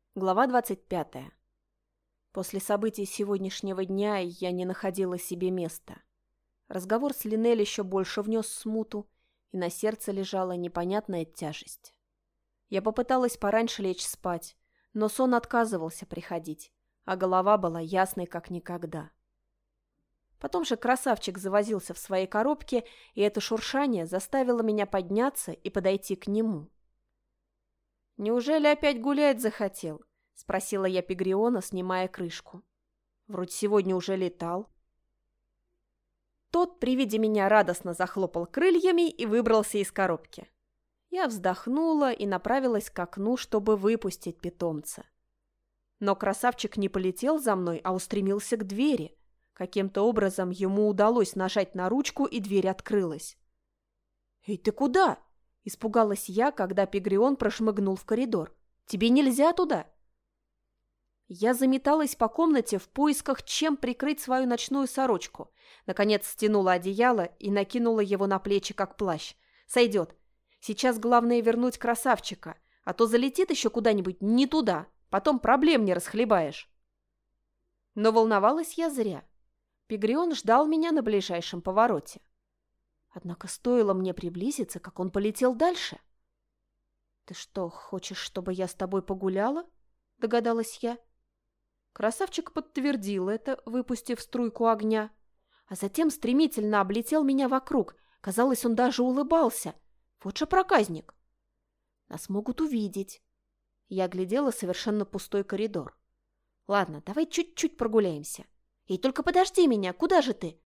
Глава 25. После событий сегодняшнего дня я не находила себе места. Разговор с Линель еще больше внес смуту, и на сердце лежала непонятная тяжесть. Я попыталась пораньше лечь спать, но сон отказывался приходить, а голова была ясной как никогда. Потом же красавчик завозился в своей коробке, и это шуршание заставило меня подняться и подойти к нему. «Неужели опять гулять захотел?» — спросила я Пегриона, снимая крышку. «Вроде сегодня уже летал». Тот при виде меня радостно захлопал крыльями и выбрался из коробки. Я вздохнула и направилась к окну, чтобы выпустить питомца. Но красавчик не полетел за мной, а устремился к двери. Каким-то образом ему удалось нажать на ручку, и дверь открылась. «Эй, ты куда?» — испугалась я, когда Пегрион прошмыгнул в коридор. «Тебе нельзя туда!» Я заметалась по комнате в поисках, чем прикрыть свою ночную сорочку. Наконец стянула одеяло и накинула его на плечи, как плащ. «Сойдет. Сейчас главное вернуть красавчика, а то залетит еще куда-нибудь не туда. Потом проблем не расхлебаешь». Но волновалась я зря. Пегрион ждал меня на ближайшем повороте. Однако стоило мне приблизиться, как он полетел дальше. «Ты что, хочешь, чтобы я с тобой погуляла?» — догадалась я. Красавчик подтвердил это, выпустив струйку огня, а затем стремительно облетел меня вокруг. Казалось, он даже улыбался. Вот же проказник. Нас могут увидеть. Я глядела совершенно пустой коридор. «Ладно, давай чуть-чуть прогуляемся. И только подожди меня, куда же ты?»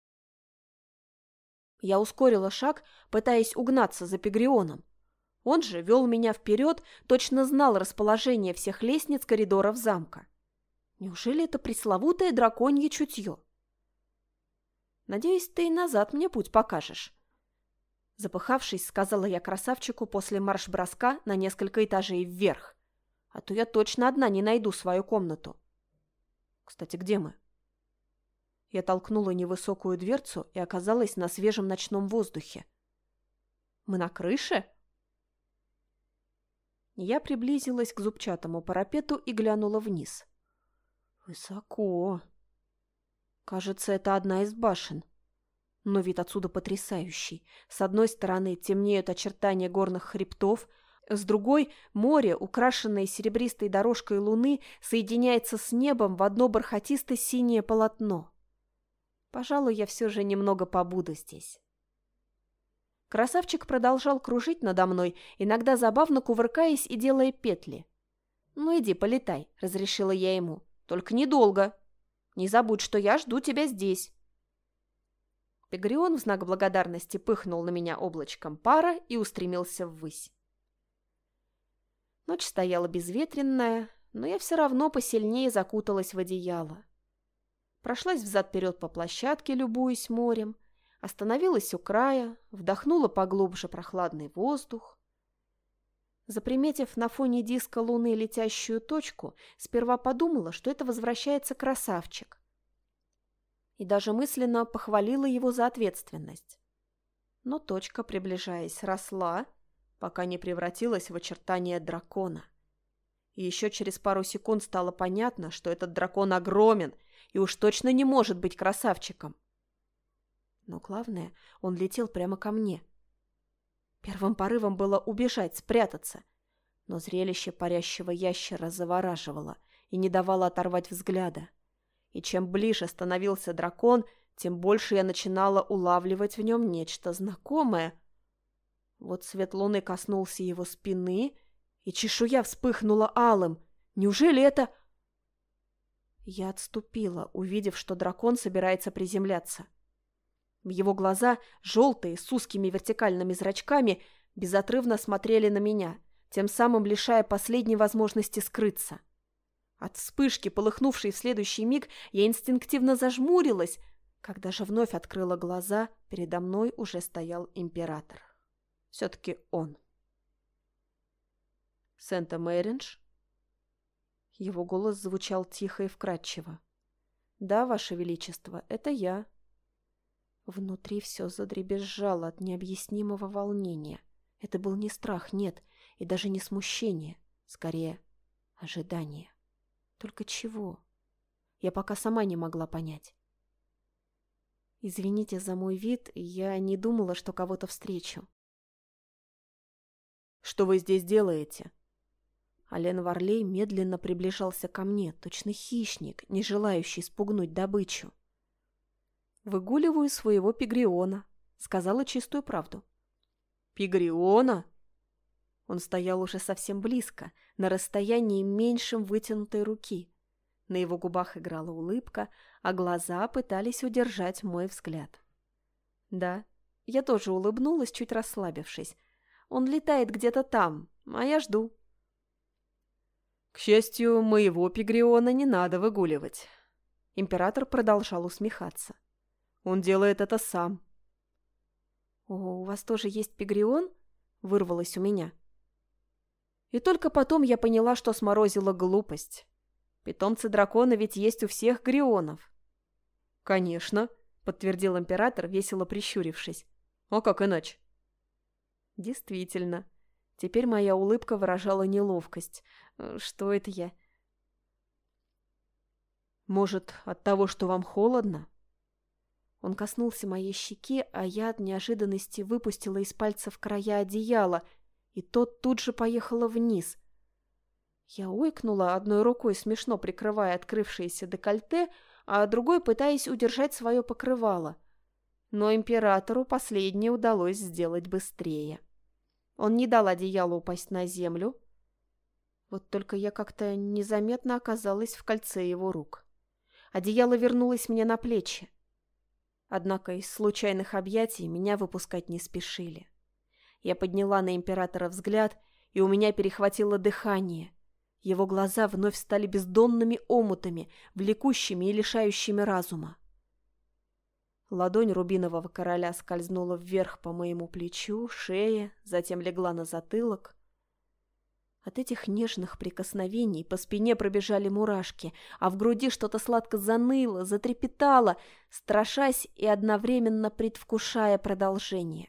Я ускорила шаг, пытаясь угнаться за Пегрионом. Он же вел меня вперед, точно знал расположение всех лестниц коридоров замка. Неужели это пресловутое драконье чутье? «Надеюсь, ты и назад мне путь покажешь». Запыхавшись, сказала я красавчику после марш-броска на несколько этажей вверх. А то я точно одна не найду свою комнату. Кстати, где мы? Я толкнула невысокую дверцу и оказалась на свежем ночном воздухе. Мы на крыше? Я приблизилась к зубчатому парапету и глянула вниз. Высоко. Кажется, это одна из башен. Но вид отсюда потрясающий. С одной стороны темнеют очертания горных хребтов, с другой – море, украшенное серебристой дорожкой луны, соединяется с небом в одно бархатисто-синее полотно. Пожалуй, я все же немного побуду здесь. Красавчик продолжал кружить надо мной, иногда забавно кувыркаясь и делая петли. «Ну иди, полетай», — разрешила я ему. «Только недолго. Не забудь, что я жду тебя здесь». Пегрион в знак благодарности пыхнул на меня облачком пара и устремился ввысь. Ночь стояла безветренная, но я все равно посильнее закуталась в одеяло. Прошлась взад-вперед по площадке, любуясь морем, остановилась у края, вдохнула поглубже прохладный воздух. Заприметив на фоне диска луны летящую точку, сперва подумала, что это возвращается красавчик. И даже мысленно похвалила его за ответственность. Но точка, приближаясь, росла, пока не превратилась в очертания дракона. И еще через пару секунд стало понятно, что этот дракон огромен и уж точно не может быть красавчиком. Но главное, он летел прямо ко мне. Первым порывом было убежать, спрятаться, но зрелище парящего ящера завораживало и не давало оторвать взгляда. И чем ближе становился дракон, тем больше я начинала улавливать в нем нечто знакомое. Вот свет луны коснулся его спины, и чешуя вспыхнула алым. Неужели это... Я отступила, увидев, что дракон собирается приземляться. В его глаза, желтые, с узкими вертикальными зрачками, безотрывно смотрели на меня, тем самым лишая последней возможности скрыться. От вспышки, полыхнувшей в следующий миг, я инстинктивно зажмурилась. Когда же вновь открыла глаза, передо мной уже стоял император. Все-таки он. «Сент-Мэридж?» Его голос звучал тихо и вкрадчиво. «Да, Ваше Величество, это я». Внутри все задребезжало от необъяснимого волнения. Это был не страх, нет, и даже не смущение, скорее, Ожидание. Только чего? Я пока сама не могла понять. Извините за мой вид, я не думала, что кого-то встречу. «Что вы здесь делаете?» Ален Варлей медленно приближался ко мне, точно хищник, не желающий спугнуть добычу. «Выгуливаю своего пигриона», — сказала чистую правду. «Пигриона?» Он стоял уже совсем близко, на расстоянии меньшем вытянутой руки. На его губах играла улыбка, а глаза пытались удержать мой взгляд. Да, я тоже улыбнулась, чуть расслабившись. Он летает где-то там, а я жду. «К счастью, моего пигриона не надо выгуливать». Император продолжал усмехаться. «Он делает это сам». «О, у вас тоже есть пигрион?» — вырвалось у меня. И только потом я поняла, что сморозила глупость. Питомцы дракона ведь есть у всех грионов. «Конечно», — подтвердил император, весело прищурившись. «А как иначе?» Действительно. Теперь моя улыбка выражала неловкость. Что это я? «Может, от того, что вам холодно?» Он коснулся моей щеки, а я от неожиданности выпустила из пальцев края одеяла, и тот тут же поехала вниз. Я ойкнула, одной рукой смешно прикрывая открывшееся декольте, а другой пытаясь удержать свое покрывало. Но императору последнее удалось сделать быстрее. Он не дал одеялу упасть на землю. Вот только я как-то незаметно оказалась в кольце его рук. Одеяло вернулось мне на плечи. Однако из случайных объятий меня выпускать не спешили. Я подняла на императора взгляд, и у меня перехватило дыхание. Его глаза вновь стали бездонными омутами, влекущими и лишающими разума. Ладонь рубинового короля скользнула вверх по моему плечу, шее, затем легла на затылок. От этих нежных прикосновений по спине пробежали мурашки, а в груди что-то сладко заныло, затрепетало, страшась и одновременно предвкушая продолжение.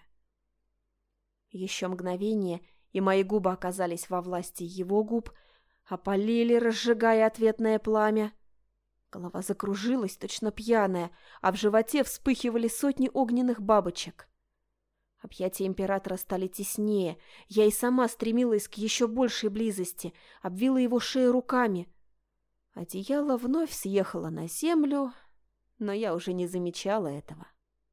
Еще мгновение, и мои губы оказались во власти его губ, опалили, разжигая ответное пламя. Голова закружилась, точно пьяная, а в животе вспыхивали сотни огненных бабочек. Объятия императора стали теснее, я и сама стремилась к еще большей близости, обвила его шею руками. Одеяло вновь съехало на землю, но я уже не замечала этого.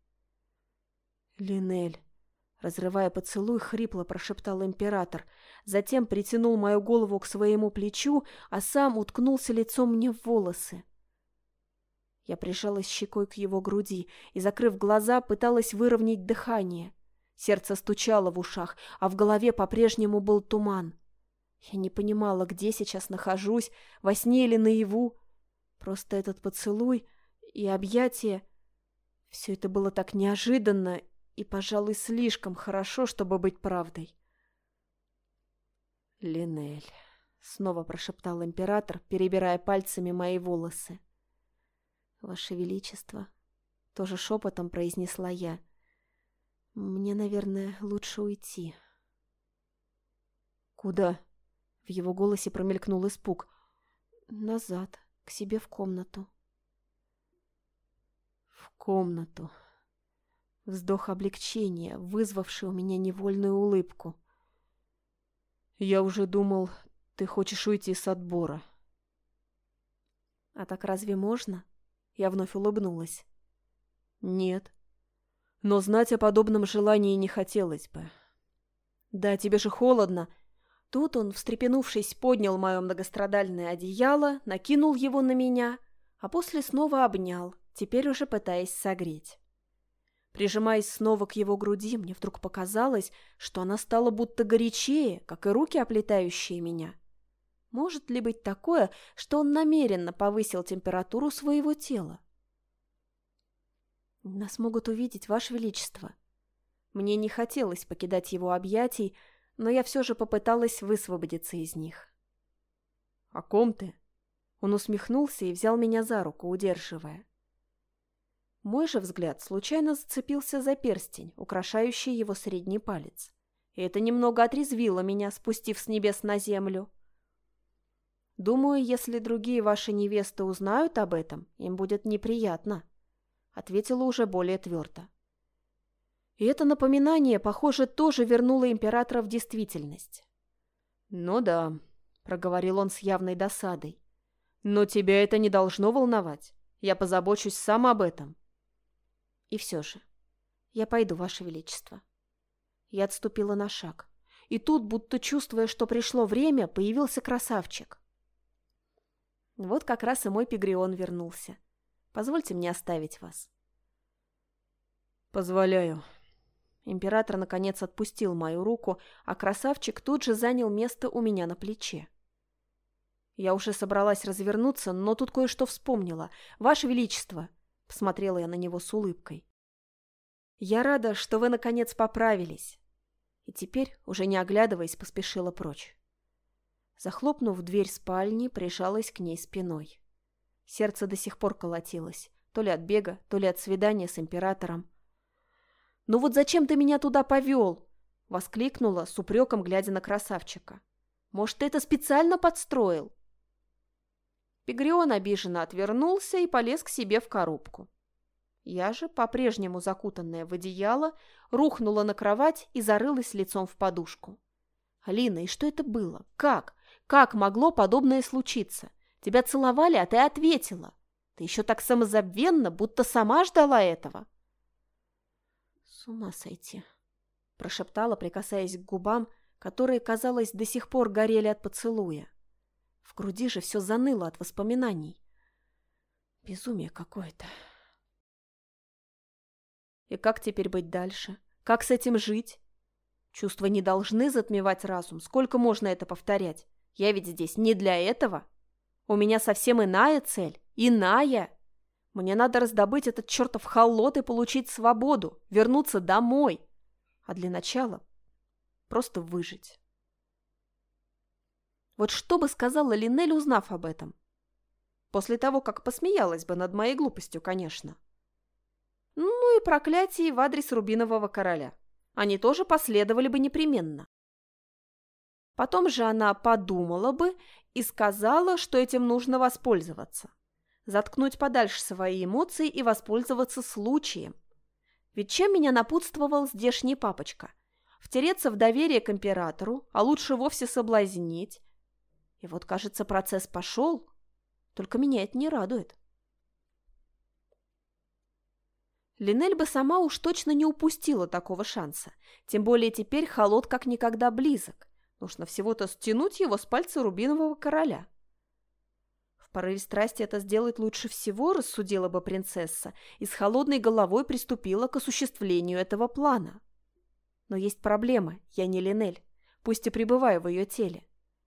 «Линель», разрывая поцелуй, хрипло прошептал император, затем притянул мою голову к своему плечу, а сам уткнулся лицом мне в волосы. Я прижалась щекой к его груди и, закрыв глаза, пыталась выровнять дыхание. Сердце стучало в ушах, а в голове по-прежнему был туман. Я не понимала, где сейчас нахожусь, во сне или наяву. Просто этот поцелуй и объятия — все это было так неожиданно и, пожалуй, слишком хорошо, чтобы быть правдой. «Линель», — снова прошептал император, перебирая пальцами мои волосы. «Ваше Величество», — тоже шепотом произнесла я, — «мне, наверное, лучше уйти». «Куда?» — в его голосе промелькнул испуг. «Назад, к себе в комнату». «В комнату». Вздох облегчения, вызвавший у меня невольную улыбку. «Я уже думал, ты хочешь уйти с отбора». «А так разве можно?» Я вновь улыбнулась. «Нет. Но знать о подобном желании не хотелось бы». «Да, тебе же холодно». Тут он, встрепенувшись, поднял мое многострадальное одеяло, накинул его на меня, а после снова обнял, теперь уже пытаясь согреть. Прижимаясь снова к его груди, мне вдруг показалось, что она стала будто горячее, как и руки, оплетающие меня. Может ли быть такое, что он намеренно повысил температуру своего тела? «Нас могут увидеть, Ваше Величество». Мне не хотелось покидать его объятий, но я все же попыталась высвободиться из них. «О ком ты?» Он усмехнулся и взял меня за руку, удерживая. Мой же взгляд случайно зацепился за перстень, украшающий его средний палец. И это немного отрезвило меня, спустив с небес на землю. Думаю, если другие ваши невесты узнают об этом, им будет неприятно», — ответила уже более твердо. И это напоминание, похоже, тоже вернуло императора в действительность. «Ну да», — проговорил он с явной досадой. «Но тебя это не должно волновать. Я позабочусь сам об этом». «И все же, я пойду, Ваше Величество». Я отступила на шаг. И тут, будто чувствуя, что пришло время, появился красавчик. Вот как раз и мой Пегрион вернулся. Позвольте мне оставить вас. «Позволяю». Император, наконец, отпустил мою руку, а красавчик тут же занял место у меня на плече. Я уже собралась развернуться, но тут кое-что вспомнила. «Ваше Величество!» — посмотрела я на него с улыбкой. «Я рада, что вы, наконец, поправились». И теперь, уже не оглядываясь, поспешила прочь. Захлопнув дверь спальни, прижалась к ней спиной. Сердце до сих пор колотилось, то ли от бега, то ли от свидания с императором. «Ну вот зачем ты меня туда повел?» — воскликнула с упреком, глядя на красавчика. «Может, ты это специально подстроил?» Пегрион обиженно отвернулся и полез к себе в коробку. Я же, по-прежнему закутанная в одеяло, рухнула на кровать и зарылась лицом в подушку. «Алина, и что это было? Как? Как могло подобное случиться? Тебя целовали, а ты ответила. Ты еще так самозабвенно, будто сама ждала этого». «С ума сойти», – прошептала, прикасаясь к губам, которые, казалось, до сих пор горели от поцелуя. В груди же все заныло от воспоминаний. Безумие какое-то. И как теперь быть дальше? Как с этим жить? Чувства не должны затмевать разум. Сколько можно это повторять? Я ведь здесь не для этого. У меня совсем иная цель. Иная. Мне надо раздобыть этот чертов холод и получить свободу. Вернуться домой. А для начала просто выжить. Вот что бы сказала Линель, узнав об этом? После того, как посмеялась бы над моей глупостью, конечно. Ну и проклятие в адрес Рубинового короля. Они тоже последовали бы непременно. Потом же она подумала бы и сказала, что этим нужно воспользоваться. Заткнуть подальше свои эмоции и воспользоваться случаем. Ведь чем меня напутствовал здешний папочка? Втереться в доверие к императору, а лучше вовсе соблазнить. И вот, кажется, процесс пошел. Только меня это не радует. Линель бы сама уж точно не упустила такого шанса. Тем более теперь холод как никогда близок. Нужно всего-то стянуть его с пальца Рубинового короля. В порыве страсти это сделать лучше всего, рассудила бы принцесса, и с холодной головой приступила к осуществлению этого плана. Но есть проблема, я не Линель, пусть и пребываю в ее теле.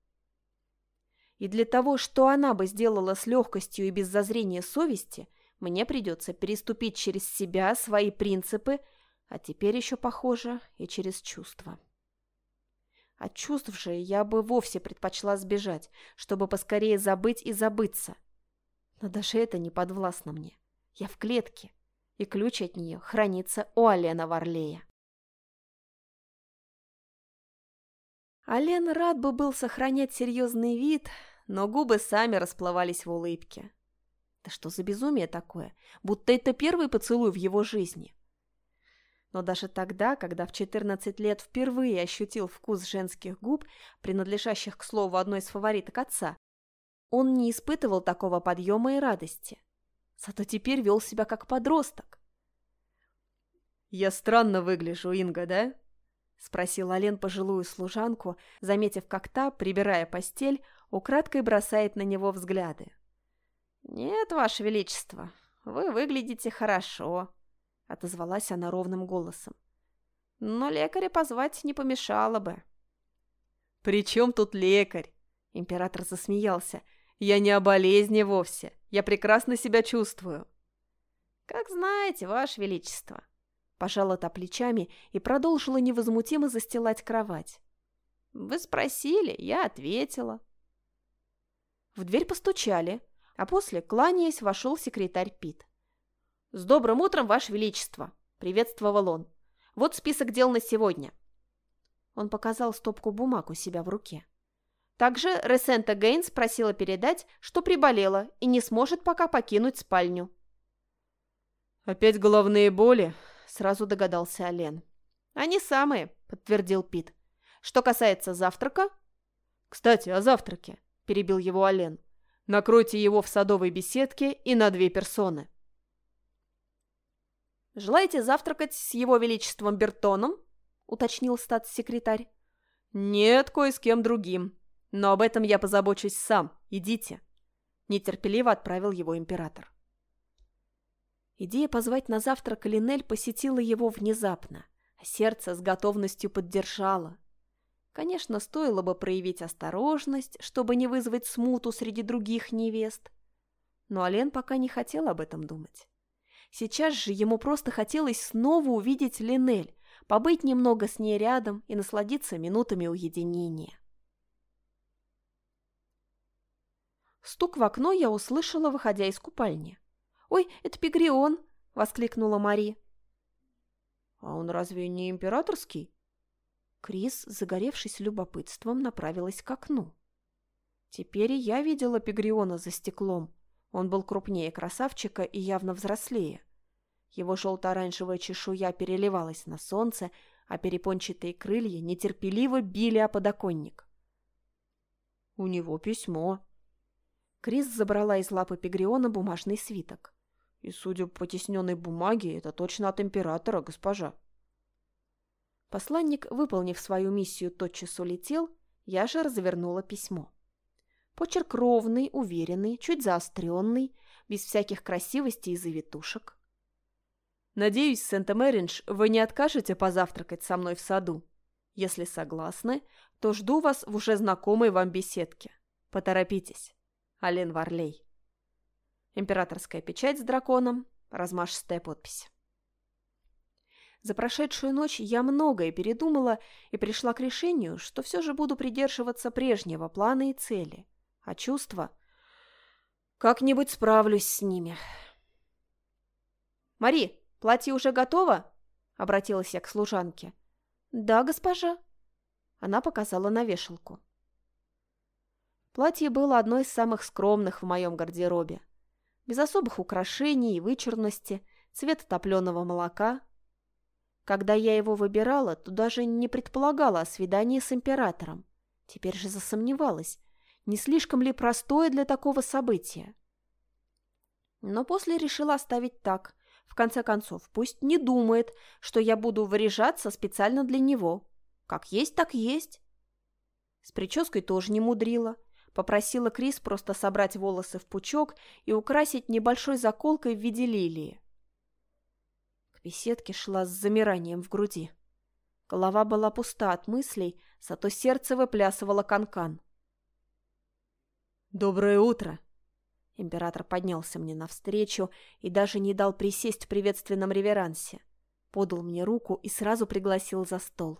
И для того, что она бы сделала с легкостью и без зазрения совести, мне придется переступить через себя, свои принципы, а теперь еще, похоже, и через чувства. От чувств же я бы вовсе предпочла сбежать, чтобы поскорее забыть и забыться. Но даже это не подвластно мне. Я в клетке, и ключ от нее хранится у Алена Варлея. Ален рад бы был сохранять серьезный вид, но губы сами расплывались в улыбке. Да что за безумие такое, будто это первый поцелуй в его жизни. Но даже тогда, когда в 14 лет впервые ощутил вкус женских губ, принадлежащих, к слову, одной из фавориток отца, он не испытывал такого подъема и радости. Зато теперь вел себя как подросток. «Я странно выгляжу, Инга, да?» — спросил Ален пожилую служанку, заметив, как та, прибирая постель, украдкой бросает на него взгляды. «Нет, Ваше Величество, вы выглядите хорошо», — отозвалась она ровным голосом. «Но лекаря позвать не помешало бы». «При чем тут лекарь?» — император засмеялся. «Я не о болезни вовсе. Я прекрасно себя чувствую». «Как знаете, Ваше Величество», — пожала та плечами и продолжила невозмутимо застилать кровать. «Вы спросили, я ответила». В дверь постучали, а после, кланяясь, вошел секретарь Пит. «С добрым утром, Ваше Величество!» — приветствовал он. «Вот список дел на сегодня». Он показал стопку бумаг у себя в руке. Также Ресента Гейнс просила передать, что приболела и не сможет пока покинуть спальню. «Опять головные боли?» – сразу догадался Ален. «Они самые», – подтвердил Пит. «Что касается завтрака...» «Кстати, о завтраке», – перебил его Ален. «Накройте его в садовой беседке и на 2 персоны». «Желаете завтракать с его величеством Бертоном?» – уточнил статс-секретарь. «Нет, кое с кем другим. Но об этом я позабочусь сам. Идите», – нетерпеливо отправил его император. Идея позвать на завтрак Линель посетила его внезапно, а сердце с готовностью поддержало. Конечно, стоило бы проявить осторожность, чтобы не вызвать смуту среди других невест. Но Ален пока не хотел об этом думать. Сейчас же ему просто хотелось снова увидеть Линель, побыть немного с ней рядом и насладиться минутами уединения. Стук в окно я услышала, выходя из купальни. «Ой, это Пегрион!» – воскликнула Мари. «А он разве не императорский?» Крис, загоревшись любопытством, направилась к окну. Теперь и я видела Пегриона за стеклом. Он был крупнее красавчика и явно взрослее. Его желто-оранжевая чешуя переливалась на солнце, а перепончатые крылья нетерпеливо били о подоконник. «У него письмо». Крис забрала из лапы Пегриона бумажный свиток. «И, судя по тисненной бумаге, это точно от императора, госпожа». Посланник, выполнив свою миссию, тотчас улетел, я же развернула письмо. Почерк ровный, уверенный, чуть заостренный, без всяких красивостей и завитушек. «Надеюсь, Сент-Мэридж, вы не откажете позавтракать со мной в саду. Если согласны, то жду вас в уже знакомой вам беседке. Поторопитесь. Ален Варлей». Императорская печать с драконом, размашистая подпись. За прошедшую ночь я многое передумала и пришла к решению, что все же буду придерживаться прежнего плана и цели, а чувства... Как-нибудь справлюсь с ними. «Мари, платье уже готово?» — обратилась я к служанке. «Да, госпожа». Она показала на вешалку. Платье было одной из самых скромных в моем гардеробе. Без особых украшений и вычурности, цвета топленого молока. Когда я его выбирала, то даже не предполагала о свидании с императором. Теперь же засомневалась, не слишком ли простое для такого события. Но после решила оставить так. В конце концов, пусть не думает, что я буду выряжаться специально для него. Как есть, так есть. С прической тоже не мудрила. Попросила Крис просто собрать волосы в пучок и украсить небольшой заколкой в виде лилии. К беседке шла с замиранием в груди. Голова была пуста от мыслей, зато сердце выплясывало канкан. «Доброе утро!» Император поднялся мне навстречу и даже не дал присесть в приветственном реверансе. Подал мне руку и сразу пригласил за стол.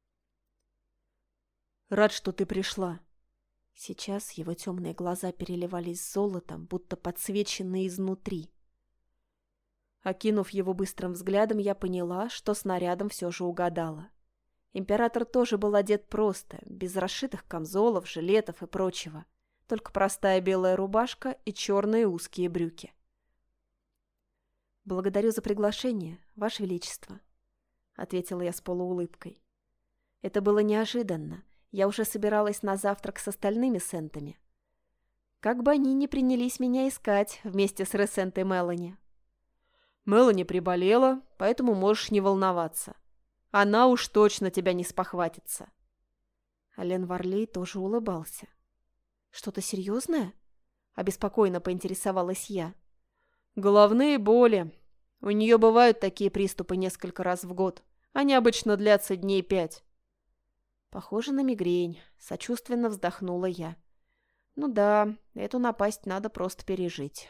«Рад, что ты пришла». Сейчас его темные глаза переливались золотом, будто подсвеченные изнутри. Окинув его быстрым взглядом, я поняла, что с нарядом все же угадала. Император тоже был одет просто, без расшитых камзолов, жилетов и прочего. Только простая белая рубашка и черные узкие брюки. «Благодарю за приглашение, Ваше Величество», — ответила я с полуулыбкой. Это было неожиданно. Я уже собиралась на завтрак с остальными сентами. Как бы они ни принялись меня искать вместе с Ресентой Мелани. «Мелани приболела, поэтому можешь не волноваться. Она уж точно тебя не спохватится». Ален Варлей тоже улыбался. «Что-то серьезное?» – обеспокоенно поинтересовалась я. «Головные боли. У нее бывают такие приступы несколько раз в год. Они обычно длятся дней 5. «Похоже на мигрень», – сочувственно вздохнула я. «Ну да, эту напасть надо просто пережить».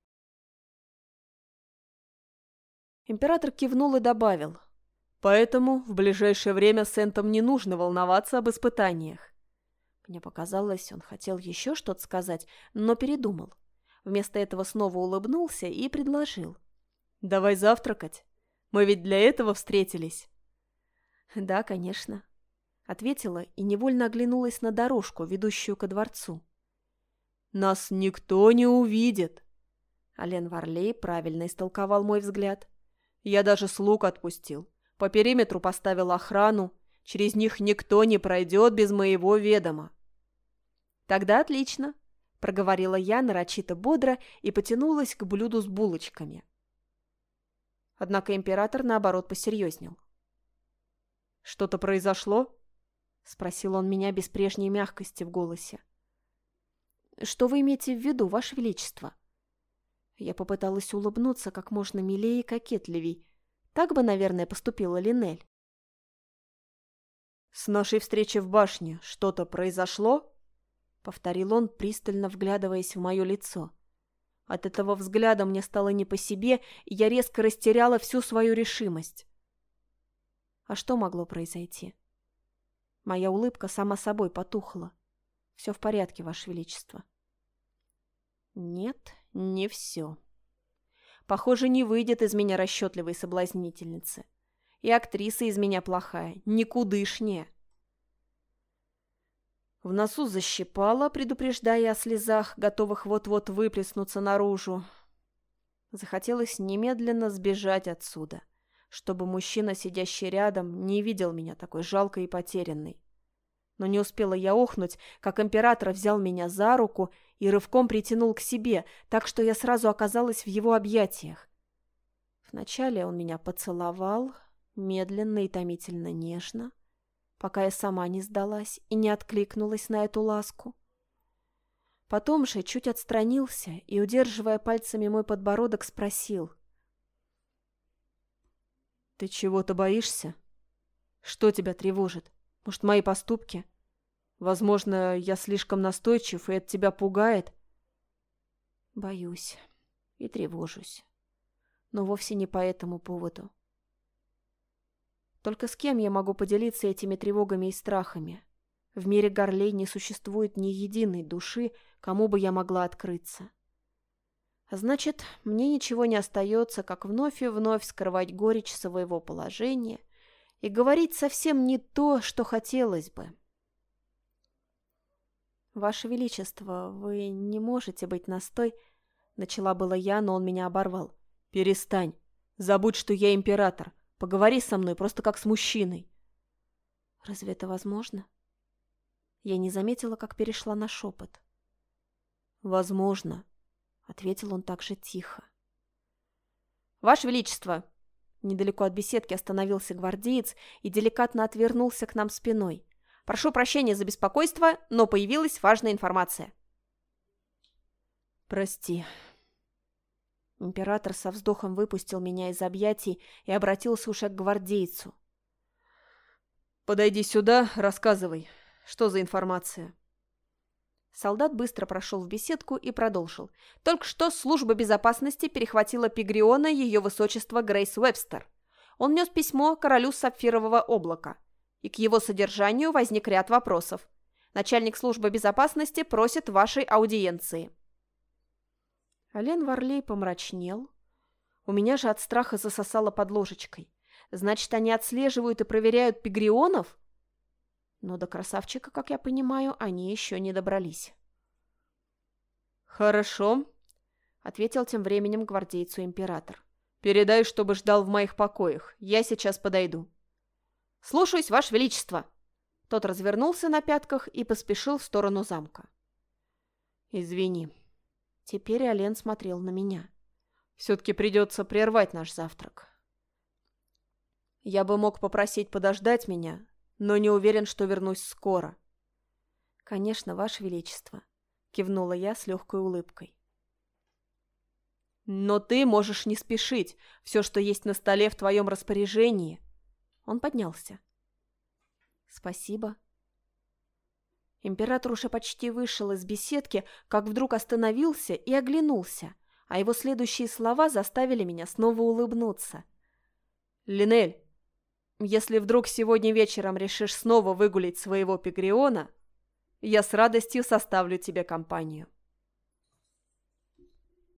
Император кивнул и добавил. «Поэтому в ближайшее время Сентам не нужно волноваться об испытаниях». Мне показалось, он хотел еще что-то сказать, но передумал. Вместо этого снова улыбнулся и предложил. «Давай завтракать. Мы ведь для этого встретились». «Да, конечно». ответила и невольно оглянулась на дорожку, ведущую ко дворцу. «Нас никто не увидит!» Ален Варлей правильно истолковал мой взгляд. «Я даже слуг отпустил. По периметру поставил охрану. Через них никто не пройдет без моего ведома». «Тогда отлично», — проговорила я нарочито бодро и потянулась к блюду с булочками. Однако император, наоборот, посерьезнел. «Что-то произошло?» — спросил он меня без прежней мягкости в голосе. «Что вы имеете в виду, Ваше Величество?» Я попыталась улыбнуться как можно милее и кокетливей. Так бы, наверное, поступила Линель. «С нашей встречи в башне что-то произошло?» — повторил он, пристально вглядываясь в мое лицо. От этого взгляда мне стало не по себе, и я резко растеряла всю свою решимость. А что могло произойти? Моя улыбка сама собой потухла. Все в порядке, Ваше Величество. Нет, не все. Похоже, не выйдет из меня расчетливой соблазнительницы. И актриса из меня плохая, никудышняя. В носу защипало, предупреждая о слезах, готовых вот-вот выплеснуться наружу. Захотелось немедленно сбежать отсюда, чтобы мужчина, сидящий рядом, не видел меня такой жалкой и потерянной. Но не успела я охнуть, как император взял меня за руку и рывком притянул к себе, так что я сразу оказалась в его объятиях. Вначале он меня поцеловал, медленно и томительно нежно, пока я сама не сдалась и не откликнулась на эту ласку. Потом же чуть отстранился и, удерживая пальцами мой подбородок, спросил: «Ты чего-то боишься? Что тебя тревожит? Может, мои поступки? Возможно, я слишком настойчив, и это тебя пугает?» Боюсь и тревожусь, но вовсе не по этому поводу. Только с кем я могу поделиться этими тревогами и страхами? В мире Гарлей не существует ни единой души, кому бы я могла открыться. А значит, мне ничего не остается, как вновь и вновь скрывать горечь своего положения и говорить совсем не то, что хотелось бы. «Ваше Величество, вы не можете быть настой...» Начала была я, но он меня оборвал. «Перестань. Забудь, что я император. Поговори со мной просто как с мужчиной». «Разве это возможно?» Я не заметила, как перешла на шепот. «Возможно», — ответил он так же тихо. «Ваше Величество!» Недалеко от беседки остановился гвардеец и деликатно отвернулся к нам спиной. «Прошу прощения за беспокойство, но появилась важная информация». «Прости». Император со вздохом выпустил меня из объятий и обратился уже к гвардейцу. «Подойди сюда, рассказывай. Что за информация?» Солдат быстро прошел в беседку и продолжил. Только что служба безопасности перехватила Пигриона ее высочество Грейс Уэбстер. Он нес письмо королю Сапфирового облака. И к его содержанию возник ряд вопросов. Начальник службы безопасности просит вашей аудиенции. Ален Варлей помрачнел. У меня же от страха засосало под ложечкой. Значит, они отслеживают и проверяют пигрионов? Но до красавчика, как я понимаю, они еще не добрались. «Хорошо», — ответил тем временем гвардейцу император. «Передай, чтобы ждал в моих покоях. Я сейчас подойду». «Слушаюсь, Ваше Величество!» Тот развернулся на пятках и поспешил в сторону замка. «Извини». Теперь Ален смотрел на меня. «Все-таки придется прервать наш завтрак. Я бы мог попросить подождать меня, но не уверен, что вернусь скоро». «Конечно, Ваше Величество», — кивнула я с легкой улыбкой. «Но ты можешь не спешить. Все, что есть на столе, в твоем распоряжении». Он поднялся. «Спасибо». Император уже почти вышел из беседки, как вдруг остановился и оглянулся, а его следующие слова заставили меня снова улыбнуться. «Линель, если вдруг сегодня вечером решишь снова выгулить своего Пигриона, я с радостью составлю тебе компанию».